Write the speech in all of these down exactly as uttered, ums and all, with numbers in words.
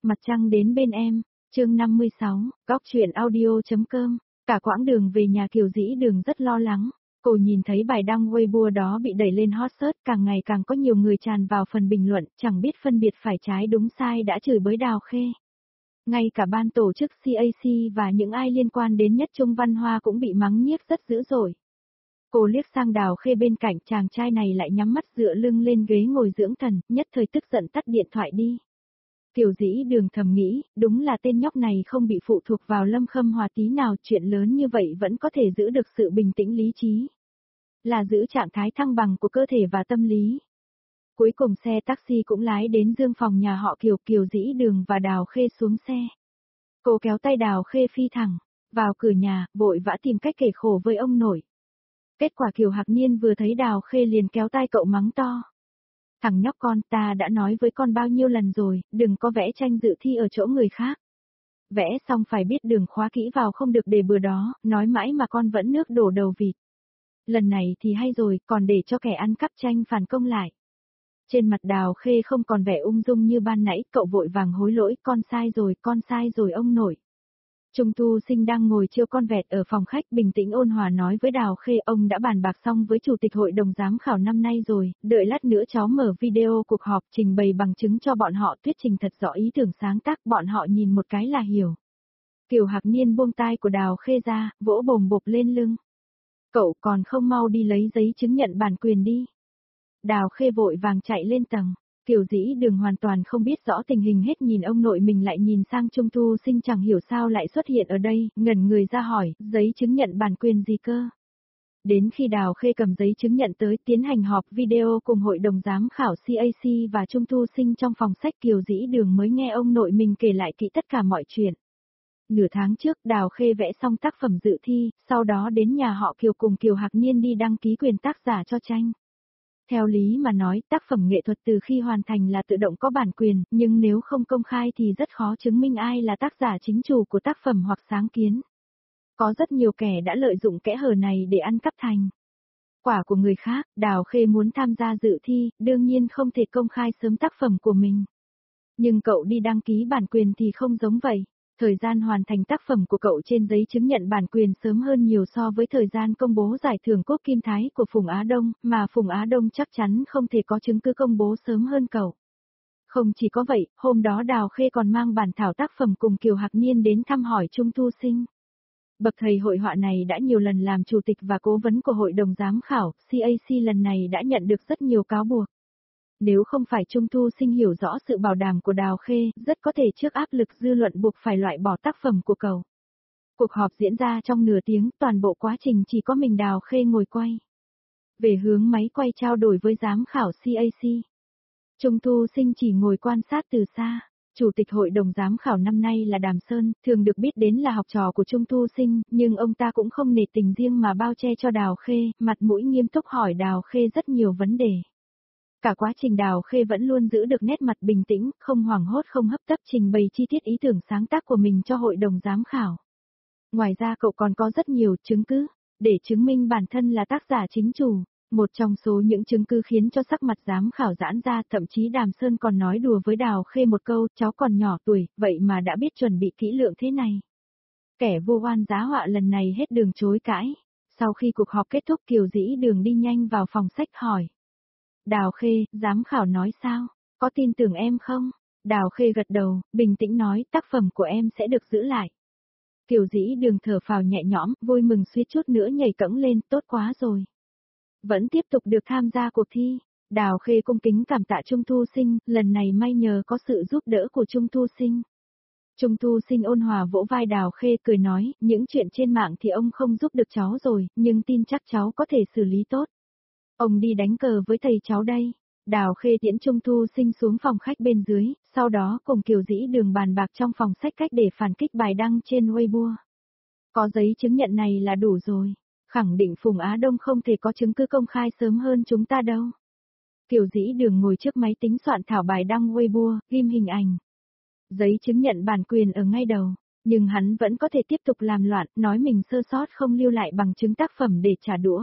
Mặt trăng đến bên em, chương năm mươi sáu, góc truyện audio.com, cả quãng đường về nhà Kiều Dĩ Đường rất lo lắng. Cô nhìn thấy bài đăng Weibo đó bị đẩy lên hot search, càng ngày càng có nhiều người tràn vào phần bình luận, chẳng biết phân biệt phải trái đúng sai đã chửi bới Đào Khê. Ngay cả ban tổ chức xê a xê và những ai liên quan đến Nhất Trung Văn Hoa cũng bị mắng nhiếc rất dữ dội. Cô liếc sang Đào Khê bên cạnh, chàng trai này lại nhắm mắt dựa lưng lên ghế ngồi dưỡng thần, nhất thời tức giận tắt điện thoại đi. Kiều Dĩ Đường thầm nghĩ, đúng là tên nhóc này không bị phụ thuộc vào Lâm Khâm Hòa tí nào, chuyện lớn như vậy vẫn có thể giữ được sự bình tĩnh lý trí. Là giữ trạng thái thăng bằng của cơ thể và tâm lý. Cuối cùng xe taxi cũng lái đến dương phòng nhà họ Kiều. Kiều Dĩ Đường và Đào Khê xuống xe. Cô kéo tay Đào Khê phi thẳng vào cửa nhà, vội vã tìm cách kể khổ với ông nội. Kết quả Kiều Hạc Niên vừa thấy Đào Khê liền kéo tay cậu mắng to. Thằng nhóc con, ta đã nói với con bao nhiêu lần rồi, đừng có vẽ tranh dự thi ở chỗ người khác. Vẽ xong phải biết đường khóa kỹ vào, không được để bừa đó, nói mãi mà con vẫn nước đổ đầu vịt. Lần này thì hay rồi, còn để cho kẻ ăn cắp tranh phản công lại. Trên mặt Đào Khê không còn vẻ ung dung như ban nãy, cậu vội vàng hối lỗi, con sai rồi, con sai rồi ông nội. Trung Tu Sinh đang ngồi chiêu con vẹt ở phòng khách, bình tĩnh ôn hòa nói với Đào Khê, ông đã bàn bạc xong với chủ tịch hội đồng giám khảo năm nay rồi, đợi lát nữa cháu mở video cuộc họp trình bày bằng chứng cho bọn họ thuyết trình thật rõ ý tưởng sáng tác, bọn họ nhìn một cái là hiểu. Kiều Hạc Niên buông tai của Đào Khê ra, vỗ bồm bộp lên lưng. Cậu còn không mau đi lấy giấy chứng nhận bản quyền đi. Đào Khê vội vàng chạy lên tầng. Kiều Dĩ Đường hoàn toàn không biết rõ tình hình hết, nhìn ông nội mình lại nhìn sang Trung Tu Sinh, chẳng hiểu sao lại xuất hiện ở đây, ngẩn người ra hỏi, giấy chứng nhận bản quyền gì cơ? Đến khi Đào Khê cầm giấy chứng nhận tới tiến hành họp video cùng hội đồng giám khảo xê a xê và Trung Tu Sinh trong phòng sách, Kiều Dĩ Đường mới nghe ông nội mình kể lại kỹ tất cả mọi chuyện. Nửa tháng trước Đào Khê vẽ xong tác phẩm dự thi, sau đó đến nhà họ Kiều cùng Kiều Hạc Niên đi đăng ký quyền tác giả cho tranh. Theo lý mà nói, tác phẩm nghệ thuật từ khi hoàn thành là tự động có bản quyền, nhưng nếu không công khai thì rất khó chứng minh ai là tác giả chính chủ của tác phẩm hoặc sáng kiến. Có rất nhiều kẻ đã lợi dụng kẽ hở này để ăn cắp thành quả của người khác. Đào Khê muốn tham gia dự thi, đương nhiên không thể công khai sớm tác phẩm của mình. Nhưng cậu đi đăng ký bản quyền thì không giống vậy. Thời gian hoàn thành tác phẩm của cậu trên giấy chứng nhận bản quyền sớm hơn nhiều so với thời gian công bố giải thưởng Cúp Kim Thái của Phùng Á Đông, mà Phùng Á Đông chắc chắn không thể có chứng cứ công bố sớm hơn cậu. Không chỉ có vậy, hôm đó Đào Khê còn mang bản thảo tác phẩm cùng Kiều Hạc Niên đến thăm hỏi Trung Tu Sinh. Bậc thầy hội họa này đã nhiều lần làm chủ tịch và cố vấn của hội đồng giám khảo, xê a xê lần này đã nhận được rất nhiều cáo buộc. Nếu không phải Trung Tu Sinh hiểu rõ sự bảo đảm của Đào Khê, rất có thể trước áp lực dư luận buộc phải loại bỏ tác phẩm của cậu. Cuộc họp diễn ra trong nửa tiếng, toàn bộ quá trình chỉ có mình Đào Khê ngồi quay. Về hướng máy quay trao đổi với giám khảo xê a xê. Trung Tu Sinh chỉ ngồi quan sát từ xa. Chủ tịch hội đồng giám khảo năm nay là Đàm Sơn, thường được biết đến là học trò của Trung Tu Sinh, nhưng ông ta cũng không nể tình riêng mà bao che cho Đào Khê, mặt mũi nghiêm túc hỏi Đào Khê rất nhiều vấn đề. Cả quá trình Đào Khê vẫn luôn giữ được nét mặt bình tĩnh, không hoảng hốt không hấp tấp, trình bày chi tiết ý tưởng sáng tác của mình cho hội đồng giám khảo. Ngoài ra cậu còn có rất nhiều chứng cứ, để chứng minh bản thân là tác giả chính chủ. Một trong số những chứng cứ khiến cho sắc mặt giám khảo giãn ra, thậm chí Đàm Sơn còn nói đùa với Đào Khê một câu, cháu còn nhỏ tuổi, vậy mà đã biết chuẩn bị kỹ lưỡng thế này. Kẻ vu oan giá họa lần này hết đường chối cãi. Sau khi cuộc họp kết thúc, Kiều Dĩ Đường đi nhanh vào phòng sách hỏi. Đào Khê, giám khảo nói sao? Có tin tưởng em không? Đào Khê gật đầu, bình tĩnh nói, tác phẩm của em sẽ được giữ lại. Kiều Dĩ Đường thở phào nhẹ nhõm, vui mừng suýt chút nữa nhảy cẫng lên, tốt quá rồi. Vẫn tiếp tục được tham gia cuộc thi. Đào Khê cung kính cảm tạ Trung Tu Sinh, lần này may nhờ có sự giúp đỡ của Trung Tu Sinh. Trung Tu Sinh ôn hòa vỗ vai Đào Khê cười nói, những chuyện trên mạng thì ông không giúp được cháu rồi, nhưng tin chắc cháu có thể xử lý tốt. Ông đi đánh cờ với thầy cháu đây. Đào Khê tiễn Trung Tu Sinh xuống phòng khách bên dưới, sau đó cùng Kiều Dĩ Đường bàn bạc trong phòng sách cách để phản kích bài đăng trên Weibo. Có giấy chứng nhận này là đủ rồi. Khẳng định Phùng Á Đông không thể có chứng cứ công khai sớm hơn chúng ta đâu. Kiều Dĩ Đường ngồi trước máy tính soạn thảo bài đăng Weibo, ghim hình ảnh. Giấy chứng nhận bản quyền ở ngay đầu, nhưng hắn vẫn có thể tiếp tục làm loạn, nói mình sơ sót không lưu lại bằng chứng tác phẩm để trả đũa.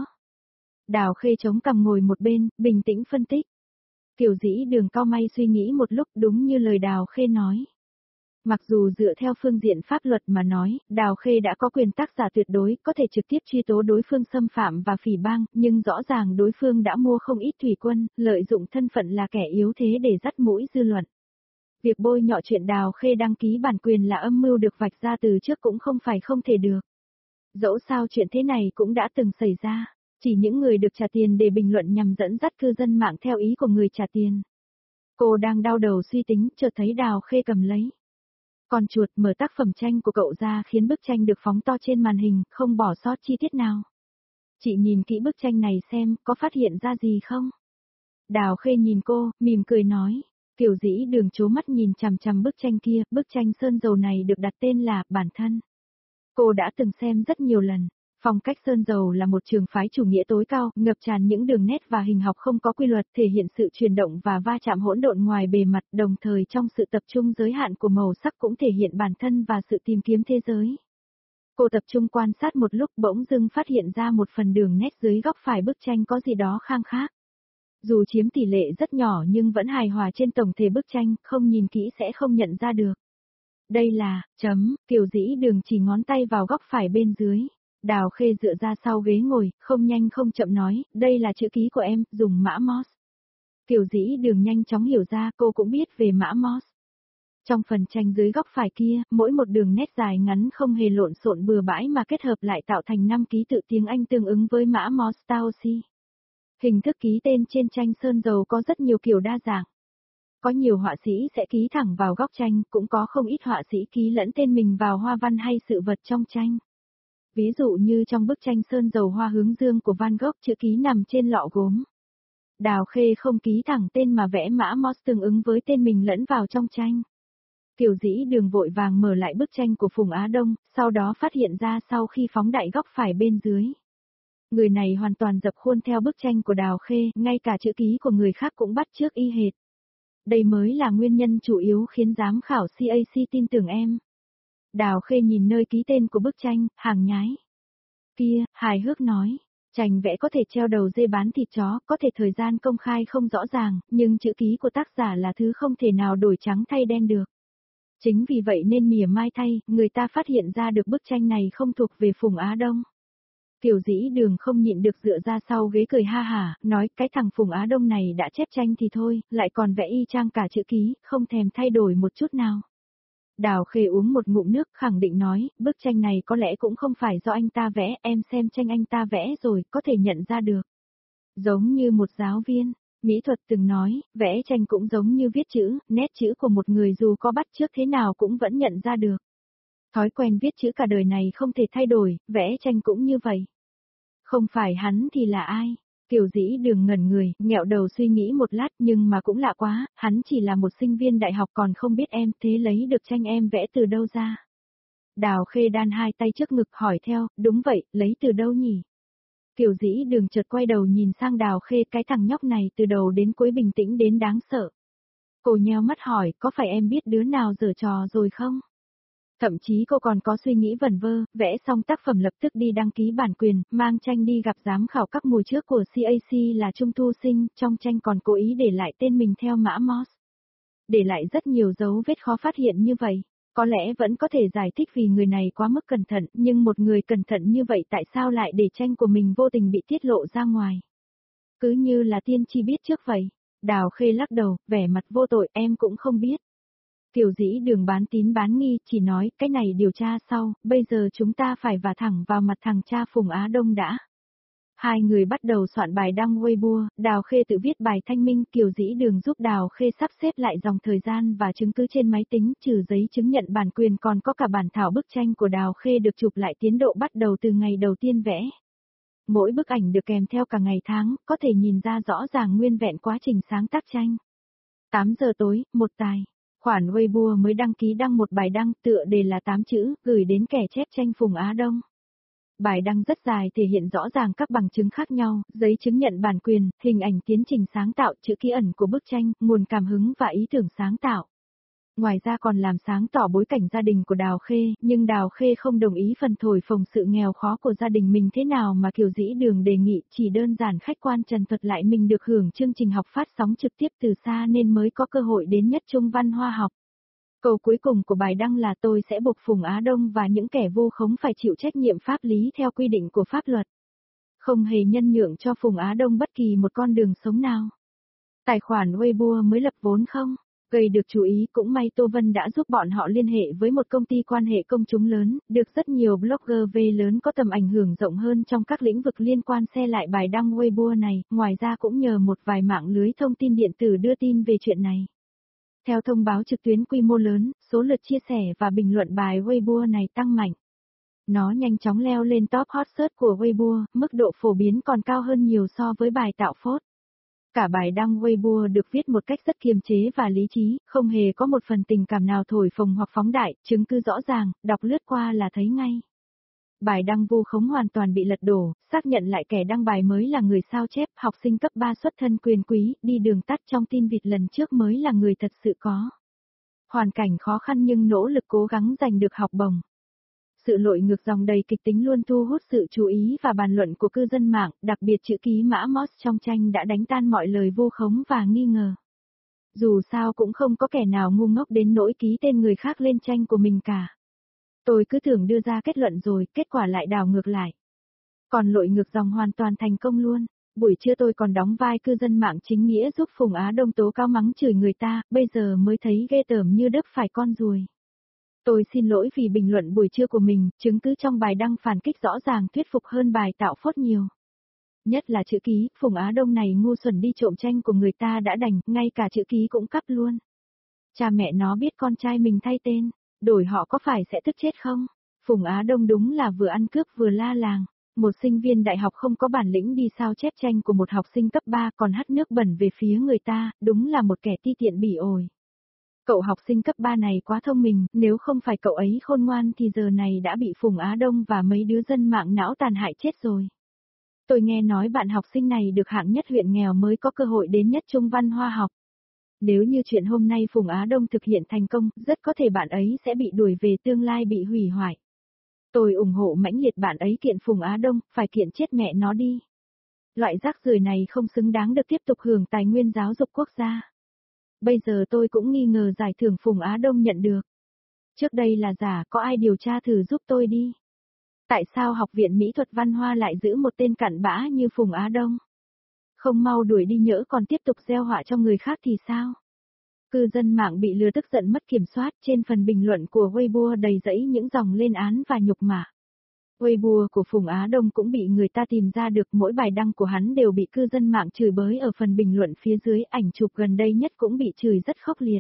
Đào Khê chống cằm ngồi một bên, bình tĩnh phân tích. Kiều Dĩ Đường cau mày suy nghĩ một lúc, đúng như lời Đào Khê nói. Mặc dù dựa theo phương diện pháp luật mà nói, Đào Khê đã có quyền tác giả tuyệt đối, có thể trực tiếp truy tố đối phương xâm phạm và phỉ báng, nhưng rõ ràng đối phương đã mua không ít thủy quân, lợi dụng thân phận là kẻ yếu thế để dắt mũi dư luận. Việc bôi nhọ chuyện Đào Khê đăng ký bản quyền là âm mưu được vạch ra từ trước cũng không phải không thể được. Dẫu sao chuyện thế này cũng đã từng xảy ra, chỉ những người được trả tiền để bình luận nhằm dẫn dắt cư dân mạng theo ý của người trả tiền. Cô đang đau đầu suy tính, chợt thấy Đào Khê cầm lấy con chuột mở tác phẩm tranh của cậu ra khiến bức tranh được phóng to trên màn hình, không bỏ sót chi tiết nào. Chị nhìn kỹ bức tranh này xem, có phát hiện ra gì không? Đào Khê nhìn cô, mỉm cười nói. Kiều Dĩ Đường trố mắt nhìn chằm chằm bức tranh kia, bức tranh sơn dầu này được đặt tên là Bản Thân. Cô đã từng xem rất nhiều lần. Phong cách sơn dầu là một trường phái chủ nghĩa tối cao, ngập tràn những đường nét và hình học không có quy luật, thể hiện sự chuyển động và va chạm hỗn độn ngoài bề mặt, đồng thời trong sự tập trung giới hạn của màu sắc cũng thể hiện bản thân và sự tìm kiếm thế giới. Cô tập trung quan sát một lúc bỗng dưng phát hiện ra một phần đường nét dưới góc phải bức tranh có gì đó khang khác. Dù chiếm tỷ lệ rất nhỏ nhưng vẫn hài hòa trên tổng thể bức tranh, không nhìn kỹ sẽ không nhận ra được. Đây là, chấm, Kiều Dĩ Đường chỉ ngón tay vào góc phải bên dưới. Đào Khê dựa ra sau ghế ngồi, không nhanh không chậm nói, đây là chữ ký của em, dùng mã Morse. Kiều Dĩ Đường nhanh chóng hiểu ra, cô cũng biết về mã Morse. Trong phần tranh dưới góc phải kia, mỗi một đường nét dài ngắn không hề lộn xộn bừa bãi mà kết hợp lại tạo thành năm ký tự tiếng Anh tương ứng với mã Morse Taosi. Hình thức ký tên trên tranh sơn dầu có rất nhiều kiểu đa dạng. Có nhiều họa sĩ sẽ ký thẳng vào góc tranh, cũng có không ít họa sĩ ký lẫn tên mình vào hoa văn hay sự vật trong tranh. Ví dụ như trong bức tranh sơn dầu Hoa Hướng Dương của Van Gogh, chữ ký nằm trên lọ gốm. Đào Khê không ký thẳng tên mà vẽ mã Morse tương ứng với tên mình lẫn vào trong tranh. Kiều Dĩ Đường vội vàng mở lại bức tranh của Phùng Á Đông, sau đó phát hiện ra sau khi phóng đại góc phải bên dưới. Người này hoàn toàn dập khuôn theo bức tranh của Đào Khê, ngay cả chữ ký của người khác cũng bắt chước y hệt. Đây mới là nguyên nhân chủ yếu khiến giám khảo xê a xê tin tưởng em. Đào Khê nhìn nơi ký tên của bức tranh, hàng nhái. Kia, hài hước nói, tranh vẽ có thể treo đầu dê bán thịt chó, có thể thời gian công khai không rõ ràng, nhưng chữ ký của tác giả là thứ không thể nào đổi trắng thay đen được. Chính vì vậy nên mỉa mai thay, người ta phát hiện ra được bức tranh này không thuộc về Phùng Á Đông. Kiều Dĩ Đường không nhịn được dựa ra sau ghế cười ha hả, nói cái thằng Phùng Á Đông này đã chép tranh thì thôi, lại còn vẽ y chang cả chữ ký, không thèm thay đổi một chút nào. Đào Khê uống một ngụm nước khẳng định nói, bức tranh này có lẽ cũng không phải do anh ta vẽ, em xem tranh anh ta vẽ rồi, có thể nhận ra được. Giống như một giáo viên, mỹ thuật từng nói, vẽ tranh cũng giống như viết chữ, nét chữ của một người dù có bắt chước thế nào cũng vẫn nhận ra được. Thói quen viết chữ cả đời này không thể thay đổi, vẽ tranh cũng như vậy. Không phải hắn thì là ai? Kiều Dĩ Đường ngẩn người, nghẹo đầu suy nghĩ một lát nhưng mà cũng lạ quá, hắn chỉ là một sinh viên đại học còn không biết em, thế lấy được tranh em vẽ từ đâu ra? Đào Khê đan hai tay trước ngực hỏi theo, đúng vậy, lấy từ đâu nhỉ? Kiều Dĩ Đường chợt quay đầu nhìn sang Đào Khê, cái thằng nhóc này từ đầu đến cuối bình tĩnh đến đáng sợ. Cô nheo mắt hỏi, có phải em biết đứa nào giở trò rồi không? Thậm chí cô còn có suy nghĩ vẩn vơ, vẽ xong tác phẩm lập tức đi đăng ký bản quyền, mang tranh đi gặp giám khảo các mùa trước của xê a xê là Trung Thu Sinh, trong tranh còn cố ý để lại tên mình theo mã Morse. Để lại rất nhiều dấu vết khó phát hiện như vậy, có lẽ vẫn có thể giải thích vì người này quá mức cẩn thận, nhưng một người cẩn thận như vậy tại sao lại để tranh của mình vô tình bị tiết lộ ra ngoài? Cứ như là tiên tri biết trước vậy. Đào Khê lắc đầu, vẻ mặt vô tội, em cũng không biết. Kiều Dĩ Đường bán tín bán nghi, chỉ nói, cái này điều tra sau, bây giờ chúng ta phải vả thẳng vào mặt thằng cha Phùng Á Đông đã. Hai người bắt đầu soạn bài đăng Weibo, Đào Khê tự viết bài thanh minh, Kiều Dĩ Đường giúp Đào Khê sắp xếp lại dòng thời gian và chứng cứ trên máy tính, trừ giấy chứng nhận bản quyền còn có cả bản thảo bức tranh của Đào Khê được chụp lại tiến độ bắt đầu từ ngày đầu tiên vẽ. Mỗi bức ảnh được kèm theo cả ngày tháng, có thể nhìn ra rõ ràng nguyên vẹn quá trình sáng tác tranh. tám giờ tối, một tài. Khoản Weibo mới đăng ký đăng một bài đăng tựa đề là tám chữ, gửi đến kẻ chép tranh Phùng Á Đông. Bài đăng rất dài thể hiện rõ ràng các bằng chứng khác nhau, giấy chứng nhận bản quyền, hình ảnh tiến trình sáng tạo, chữ ký ẩn của bức tranh, nguồn cảm hứng và ý tưởng sáng tạo. Ngoài ra còn làm sáng tỏ bối cảnh gia đình của Đào Khê, nhưng Đào Khê không đồng ý phần thổi phồng sự nghèo khó của gia đình mình thế nào mà Kiều Dĩ Đường đề nghị, chỉ đơn giản khách quan trần thuật lại mình được hưởng chương trình học phát sóng trực tiếp từ xa nên mới có cơ hội đến Nhất Trung Văn Hoa học. Câu cuối cùng của bài đăng là tôi sẽ buộc Phùng Á Đông và những kẻ vu khống phải chịu trách nhiệm pháp lý theo quy định của pháp luật. Không hề nhân nhượng cho Phùng Á Đông bất kỳ một con đường sống nào. Tài khoản Weibo mới lập vốn không? Gây được chú ý, cũng may Tô Vân đã giúp bọn họ liên hệ với một công ty quan hệ công chúng lớn, được rất nhiều blogger V lớn có tầm ảnh hưởng rộng hơn trong các lĩnh vực liên quan xe lại bài đăng Weibo này, ngoài ra cũng nhờ một vài mạng lưới thông tin điện tử đưa tin về chuyện này. Theo thông báo trực tuyến quy mô lớn, số lượt chia sẻ và bình luận bài Weibo này tăng mạnh. Nó nhanh chóng leo lên top hot search của Weibo, mức độ phổ biến còn cao hơn nhiều so với bài tạo phốt. Cả bài đăng Weibo được viết một cách rất kiềm chế và lý trí, không hề có một phần tình cảm nào thổi phồng hoặc phóng đại, chứng cứ rõ ràng, đọc lướt qua là thấy ngay. Bài đăng vu khống hoàn toàn bị lật đổ, xác nhận lại kẻ đăng bài mới là người sao chép, học sinh cấp ba xuất thân quyền quý, đi đường tắt trong tin vịt lần trước mới là người thật sự có hoàn cảnh khó khăn nhưng nỗ lực cố gắng giành được học bổng. Sự lội ngược dòng đầy kịch tính luôn thu hút sự chú ý và bàn luận của cư dân mạng, đặc biệt chữ ký mã Moss trong tranh đã đánh tan mọi lời vu khống và nghi ngờ. Dù sao cũng không có kẻ nào ngu ngốc đến nỗi ký tên người khác lên tranh của mình cả. Tôi cứ tưởng đưa ra kết luận rồi, kết quả lại đảo ngược lại. Còn lội ngược dòng hoàn toàn thành công luôn. Buổi trưa tôi còn đóng vai cư dân mạng chính nghĩa giúp Phùng Á Đông tố cáo mắng chửi người ta, bây giờ mới thấy ghê tởm như đớp phải con ruồi. Tôi xin lỗi vì bình luận buổi trưa của mình, chứng cứ trong bài đăng phản kích rõ ràng thuyết phục hơn bài tạo phốt nhiều. Nhất là chữ ký, Phùng Á Đông này ngu xuẩn đi trộm tranh của người ta đã đành, ngay cả chữ ký cũng cắp luôn. Cha mẹ nó biết con trai mình thay tên, đổi họ có phải sẽ tức chết không? Phùng Á Đông đúng là vừa ăn cướp vừa la làng. Một sinh viên đại học không có bản lĩnh đi sao chép tranh của một học sinh cấp ba còn hắt nước bẩn về phía người ta, đúng là một kẻ ti tiện bỉ ổi. Cậu học sinh cấp ba này quá thông minh, nếu không phải cậu ấy khôn ngoan thì giờ này đã bị Phùng Á Đông và mấy đứa dân mạng não tàn hại chết rồi. Tôi nghe nói bạn học sinh này được hạng nhất huyện nghèo mới có cơ hội đến nhất trung văn hoa học. Nếu như chuyện hôm nay Phùng Á Đông thực hiện thành công, rất có thể bạn ấy sẽ bị đuổi về tương lai bị hủy hoại. Tôi ủng hộ mãnh liệt bạn ấy kiện Phùng Á Đông, phải kiện chết mẹ nó đi. Loại rác rưởi này không xứng đáng được tiếp tục hưởng tài nguyên giáo dục quốc gia. Bây giờ tôi cũng nghi ngờ giải thưởng Phùng Á Đông nhận được. Trước đây là giả, có ai điều tra thử giúp tôi đi. Tại sao Học viện Mỹ thuật Văn Hoa lại giữ một tên cặn bã như Phùng Á Đông? Không mau đuổi đi nhỡ còn tiếp tục gieo họa cho người khác thì sao? Cư dân mạng bị lừa tức giận mất kiểm soát, trên phần bình luận của Weibo đầy rẫy những dòng lên án và nhục mạ. Weibo của Phùng Á Đông cũng bị người ta tìm ra được, mỗi bài đăng của hắn đều bị cư dân mạng chửi bới ở phần bình luận phía dưới, ảnh chụp gần đây nhất cũng bị chửi rất khốc liệt.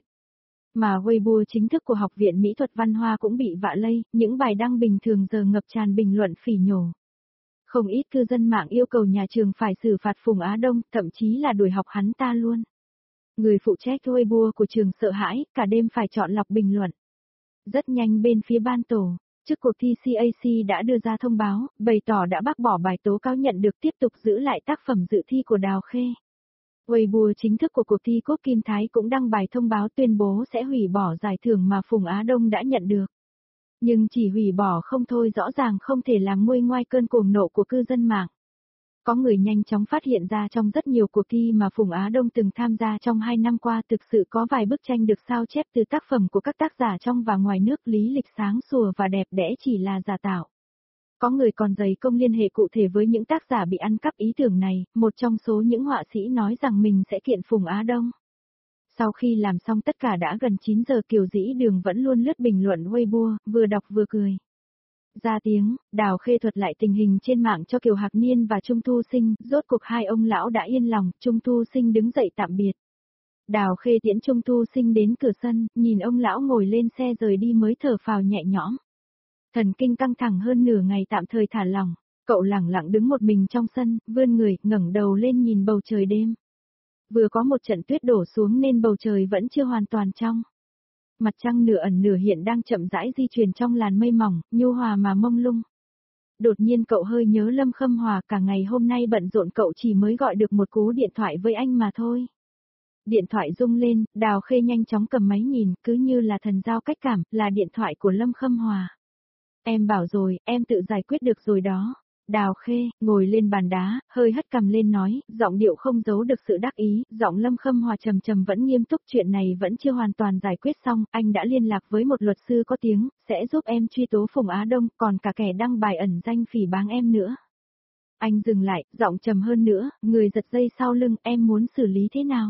Mà Weibo chính thức của Học viện Mỹ thuật Văn Hoa cũng bị vạ lây, những bài đăng bình thường giờ ngập tràn bình luận phỉ nhổ. Không ít cư dân mạng yêu cầu nhà trường phải xử phạt Phùng Á Đông, thậm chí là đuổi học hắn ta luôn. Người phụ trách Weibo của trường sợ hãi, cả đêm phải chọn lọc bình luận. Rất nhanh bên phía ban tổ chức cuộc thi xê a xê đã đưa ra thông báo, bày tỏ đã bác bỏ bài tố cáo nhận được, tiếp tục giữ lại tác phẩm dự thi của Đào Khê. Weibo chính thức của cuộc thi Cốt Kim Thái cũng đăng bài thông báo tuyên bố sẽ hủy bỏ giải thưởng mà Phùng Á Đông đã nhận được. Nhưng chỉ hủy bỏ không thôi, rõ ràng không thể làm nguôi ngoai cơn cuồng nộ của cư dân mạng. Có người nhanh chóng phát hiện ra trong rất nhiều cuộc thi mà Phùng Á Đông từng tham gia trong hai năm qua thực sự có vài bức tranh được sao chép từ tác phẩm của các tác giả trong và ngoài nước, lý lịch sáng sủa và đẹp đẽ chỉ là giả tạo. Có người còn dày công liên hệ cụ thể với những tác giả bị ăn cắp ý tưởng này, một trong số những họa sĩ nói rằng mình sẽ kiện Phùng Á Đông. Sau khi làm xong tất cả đã gần chín giờ, Kiều Dĩ Đường vẫn luôn lướt bình luận Weibo, vừa đọc vừa cười. Ra tiếng, Đào Khê thuật lại tình hình trên mạng cho Kiều Hạc Niên và Trung Thu Sinh, rốt cuộc hai ông lão đã yên lòng, Trung Thu Sinh đứng dậy tạm biệt. Đào Khê tiễn Trung Thu Sinh đến cửa sân, nhìn ông lão ngồi lên xe rời đi mới thở phào nhẹ nhõm. Thần kinh căng thẳng hơn nửa ngày tạm thời thả lỏng, cậu lẳng lặng đứng một mình trong sân, vươn người, ngẩng đầu lên nhìn bầu trời đêm. Vừa có một trận tuyết đổ xuống nên bầu trời vẫn chưa hoàn toàn trong. Mặt trăng nửa ẩn nửa hiện đang chậm rãi di chuyển trong làn mây mỏng, nhu hòa mà mông lung. Đột nhiên cậu hơi nhớ Lâm Khâm Hòa, cả ngày hôm nay bận rộn cậu chỉ mới gọi được một cú điện thoại với anh mà thôi. Điện thoại rung lên, Đào Khê nhanh chóng cầm máy nhìn, cứ như là thần giao cách cảm, là điện thoại của Lâm Khâm Hòa. Em bảo rồi, em tự giải quyết được rồi đó. Đào Khê, ngồi lên bàn đá, hơi hất cằm lên nói, giọng điệu không giấu được sự đắc ý, giọng Lâm Khâm Hòa trầm trầm vẫn nghiêm túc, chuyện này vẫn chưa hoàn toàn giải quyết xong, anh đã liên lạc với một luật sư có tiếng, sẽ giúp em truy tố Phùng Á Đông, còn cả kẻ đăng bài ẩn danh phỉ báng em nữa. Anh dừng lại, giọng trầm hơn nữa, người giật dây sau lưng, em muốn xử lý thế nào?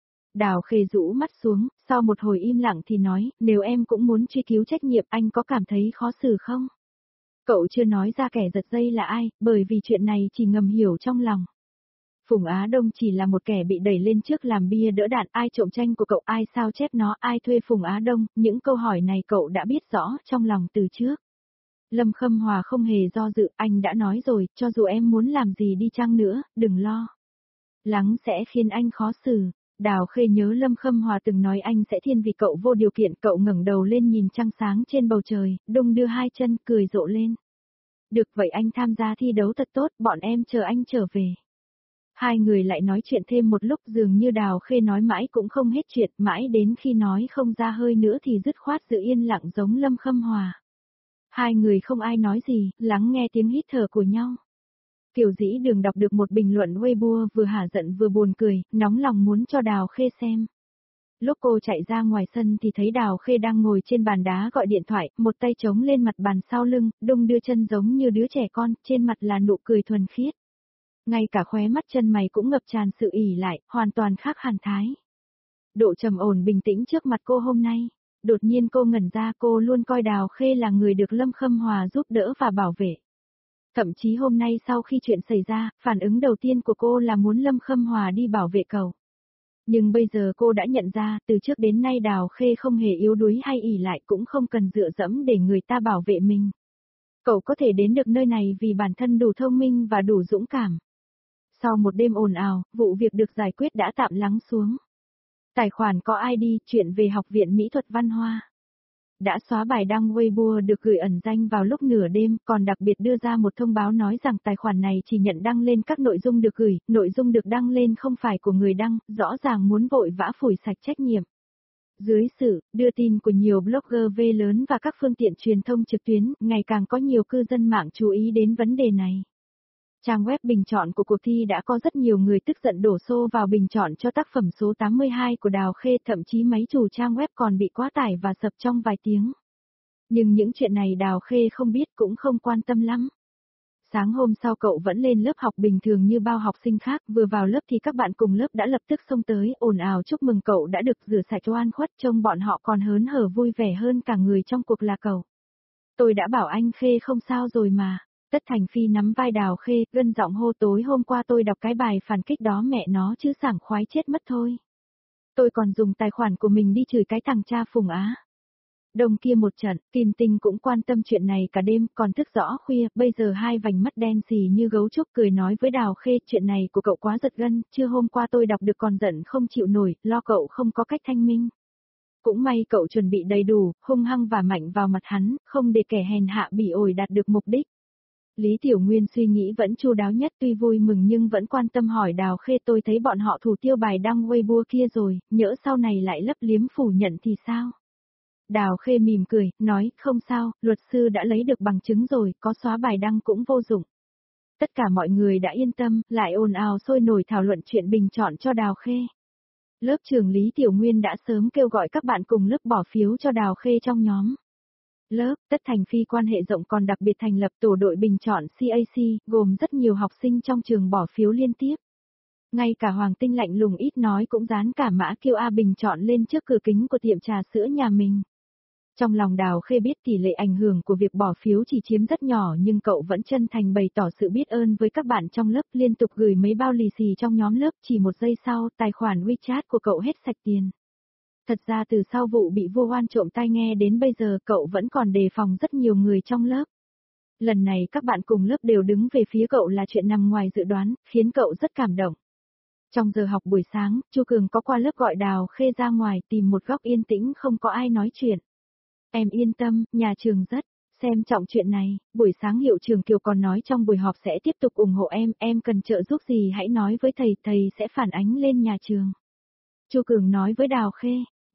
Đào Khê rũ mắt xuống, sau một hồi im lặng thì nói, nếu em cũng muốn truy cứu trách nhiệm, anh có cảm thấy khó xử không? Cậu chưa nói ra kẻ giật dây là ai, bởi vì chuyện này chỉ ngầm hiểu trong lòng. Phùng Á Đông chỉ là một kẻ bị đẩy lên trước làm bia đỡ đạn, ai trộm tranh của cậu, ai sao chép nó, ai thuê Phùng Á Đông, những câu hỏi này cậu đã biết rõ trong lòng từ trước. Lâm Khâm Hòa không hề do dự, anh đã nói rồi, cho dù em muốn làm gì đi chăng nữa, đừng lo. Lắng sẽ khiến anh khó xử. Đào Khê nhớ Lâm Khâm Hòa từng nói anh sẽ thiên vì cậu vô điều kiện, cậu ngẩng đầu lên nhìn trăng sáng trên bầu trời, đung đưa hai chân, cười rộ lên. Được vậy anh tham gia thi đấu thật tốt, bọn em chờ anh trở về. Hai người lại nói chuyện thêm một lúc, dường như Đào Khê nói mãi cũng không hết chuyện, mãi đến khi nói không ra hơi nữa thì dứt khoát giữ yên lặng giống Lâm Khâm Hòa. Hai người không ai nói gì, lắng nghe tiếng hít thở của nhau. Kiều Dĩ Đường đọc được một bình luận Weibo vừa hả giận vừa buồn cười, nóng lòng muốn cho Đào Khê xem. Lúc cô chạy ra ngoài sân thì thấy Đào Khê đang ngồi trên bàn đá gọi điện thoại, một tay chống lên mặt bàn sau lưng, đung đưa chân giống như đứa trẻ con, trên mặt là nụ cười thuần khiết. Ngay cả khóe mắt chân mày cũng ngập tràn sự ỉ lại, hoàn toàn khác hẳn thái. Độ trầm ổn bình tĩnh trước mặt cô hôm nay. Đột nhiên cô ngẩn ra, cô luôn coi Đào Khê là người được Lâm Khâm Hòa giúp đỡ và bảo vệ. Thậm chí hôm nay sau khi chuyện xảy ra, phản ứng đầu tiên của cô là muốn Lâm Khâm Hòa đi bảo vệ cậu. Nhưng bây giờ cô đã nhận ra, từ trước đến nay Đào Khê không hề yếu đuối hay ỉ lại, cũng không cần dựa dẫm để người ta bảo vệ mình. Cậu có thể đến được nơi này vì bản thân đủ thông minh và đủ dũng cảm. Sau một đêm ồn ào, vụ việc được giải quyết đã tạm lắng xuống. Tài khoản có i đê, chuyện về Học viện Mỹ thuật Văn Hoa. Đã xóa bài đăng Weibo được gửi ẩn danh vào lúc nửa đêm, còn đặc biệt đưa ra một thông báo nói rằng tài khoản này chỉ nhận đăng lên các nội dung được gửi, nội dung được đăng lên không phải của người đăng, rõ ràng muốn vội vã phủi sạch trách nhiệm. Dưới sự đưa tin của nhiều blogger V lớn và các phương tiện truyền thông trực tuyến, ngày càng có nhiều cư dân mạng chú ý đến vấn đề này. Trang web bình chọn của cuộc thi đã có rất nhiều người tức giận đổ xô vào bình chọn cho tác phẩm số tám mươi hai của Đào Khê, thậm chí mấy chủ trang web còn bị quá tải và sập trong vài tiếng. Nhưng những chuyện này Đào Khê không biết cũng không quan tâm lắm. Sáng hôm sau cậu vẫn lên lớp học bình thường như bao học sinh khác, vừa vào lớp thì các bạn cùng lớp đã lập tức xông tới, ồn ào chúc mừng cậu đã được rửa sạch oan khuất, trông bọn họ còn hớn hở vui vẻ hơn cả người trong cuộc là cậu. Tôi đã bảo anh Khê không sao rồi mà. Tất Thành Phi nắm vai Đào Khê, gân giọng hô, tối hôm qua tôi đọc cái bài phản kích đó mẹ nó chứ sảng khoái chết mất thôi. Tôi còn dùng tài khoản của mình đi chửi cái thằng cha Phùng Á Đông kia một trận, Kim Tinh cũng quan tâm chuyện này cả đêm, còn thức rõ khuya, bây giờ hai vành mắt đen xì như gấu trúc, cười nói với Đào Khê, chuyện này của cậu quá giật gân, chưa hôm qua tôi đọc được còn giận không chịu nổi, lo cậu không có cách thanh minh. Cũng may cậu chuẩn bị đầy đủ, hung hăng và mạnh vào mặt hắn, không để kẻ hèn hạ bị ổi đạt được mục đích. Lý Tiểu Nguyên suy nghĩ vẫn chu đáo nhất, tuy vui mừng nhưng vẫn quan tâm hỏi Đào Khê, tôi thấy bọn họ thủ tiêu bài đăng Weibo kia rồi, nhỡ sau này lại lấp liếm phủ nhận thì sao? Đào Khê mỉm cười, nói, không sao, luật sư đã lấy được bằng chứng rồi, có xóa bài đăng cũng vô dụng. Tất cả mọi người đã yên tâm, lại ồn ào sôi nổi thảo luận chuyện bình chọn cho Đào Khê. Lớp trưởng Lý Tiểu Nguyên đã sớm kêu gọi các bạn cùng lớp bỏ phiếu cho Đào Khê trong nhóm. Lớp, Tất Thành Phi quan hệ rộng còn đặc biệt thành lập tổ đội bình chọn xê a xê, gồm rất nhiều học sinh trong trường bỏ phiếu liên tiếp. Ngay cả Hoàng Tinh lạnh lùng ít nói cũng dán cả mã kêu A bình chọn lên trước cửa kính của tiệm trà sữa nhà mình. Trong lòng Đào Khê biết tỷ lệ ảnh hưởng của việc bỏ phiếu chỉ chiếm rất nhỏ, nhưng cậu vẫn chân thành bày tỏ sự biết ơn với các bạn trong lớp, liên tục gửi mấy bao lì xì trong nhóm lớp, chỉ một giây sau, tài khoản WeChat của cậu hết sạch tiền. Thật ra từ sau vụ bị Vu Oan trộm tai nghe đến bây giờ cậu vẫn còn đề phòng rất nhiều người trong lớp. Lần này các bạn cùng lớp đều đứng về phía cậu là chuyện nằm ngoài dự đoán, khiến cậu rất cảm động. Trong giờ học buổi sáng, Chu Cường có qua lớp gọi Đào Khê ra ngoài tìm một góc yên tĩnh không có ai nói chuyện. Em yên tâm, nhà trường rất xem trọng chuyện này, buổi sáng hiệu trưởng Kiều còn nói trong buổi họp sẽ tiếp tục ủng hộ em, em cần trợ giúp gì hãy nói với thầy, thầy sẽ phản ánh lên nhà trường. Chu Cường nói với Đào Khê,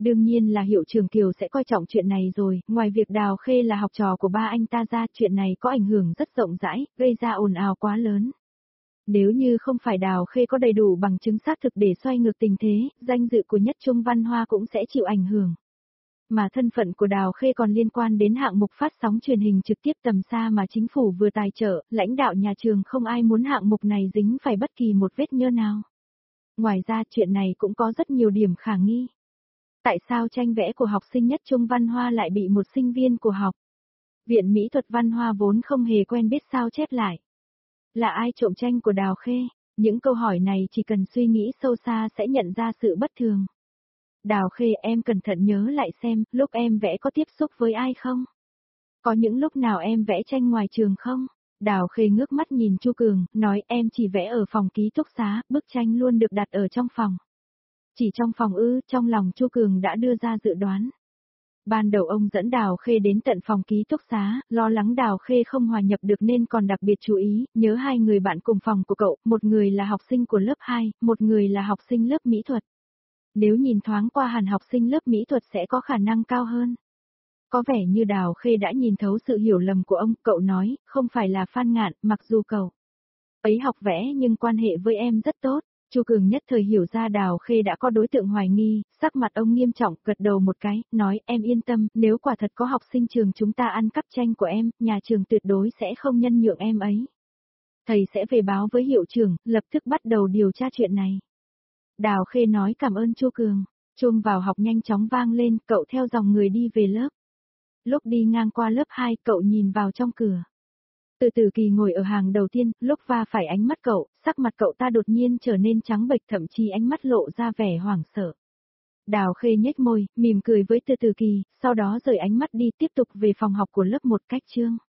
Đương nhiên là hiệu trưởng Kiều sẽ coi trọng chuyện này rồi, ngoài việc Đào Khê là học trò của ba anh ta ra, chuyện này có ảnh hưởng rất rộng rãi, gây ra ồn ào quá lớn. Nếu như không phải Đào Khê có đầy đủ bằng chứng xác thực để xoay ngược tình thế, danh dự của Nhất Trung Văn Hoa cũng sẽ chịu ảnh hưởng. Mà thân phận của Đào Khê còn liên quan đến hạng mục phát sóng truyền hình trực tiếp tầm xa mà chính phủ vừa tài trợ, lãnh đạo nhà trường không ai muốn hạng mục này dính phải bất kỳ một vết nhơ nào. Ngoài ra chuyện này cũng có rất nhiều điểm khả nghi. Tại sao tranh vẽ của học sinh Nhất Trung Văn Hoa lại bị một sinh viên của học Viện Mỹ thuật Văn Hoa vốn không hề quen biết sao chép lại? Là ai trộm tranh của Đào Khê? Những câu hỏi này chỉ cần suy nghĩ sâu xa sẽ nhận ra sự bất thường. Đào Khê, em cẩn thận nhớ lại xem, lúc em vẽ có tiếp xúc với ai không? Có những lúc nào em vẽ tranh ngoài trường không? Đào Khê ngước mắt nhìn Chu Cường, nói em chỉ vẽ ở phòng ký túc xá, bức tranh luôn được đặt ở trong phòng. Chỉ trong phòng ư? Trong lòng Chu Cường đã đưa ra dự đoán. Ban đầu ông dẫn Đào Khê đến tận phòng ký túc xá, lo lắng Đào Khê không hòa nhập được nên còn đặc biệt chú ý, nhớ hai người bạn cùng phòng của cậu, một người là học sinh của lớp hai, một người là học sinh lớp mỹ thuật. Nếu nhìn thoáng qua hẳn học sinh lớp mỹ thuật sẽ có khả năng cao hơn. Có vẻ như Đào Khê đã nhìn thấu sự hiểu lầm của ông, cậu nói, không phải là Phan Ngạn, mặc dù cậu ấy học vẽ nhưng quan hệ với em rất tốt. Chu Cường nhất thời hiểu ra Đào Khê đã có đối tượng hoài nghi, sắc mặt ông nghiêm trọng, gật đầu một cái, nói em yên tâm, nếu quả thật có học sinh trường chúng ta ăn cắp tranh của em, nhà trường tuyệt đối sẽ không nhân nhượng em ấy. Thầy sẽ về báo với hiệu trưởng, lập tức bắt đầu điều tra chuyện này. Đào Khê nói cảm ơn Chu Cường. Chuông vào học nhanh chóng vang lên, cậu theo dòng người đi về lớp. Lúc đi ngang qua lớp hai, cậu nhìn vào trong cửa. Từ Từ Kỳ ngồi ở hàng đầu tiên, lúc va phải ánh mắt cậu, sắc mặt cậu ta đột nhiên trở nên trắng bệch, thậm chí ánh mắt lộ ra vẻ hoảng sợ. Đào Khê nhếch môi, mỉm cười với Từ Từ Kỳ, sau đó rời ánh mắt đi tiếp tục về phòng học của lớp một cách chương.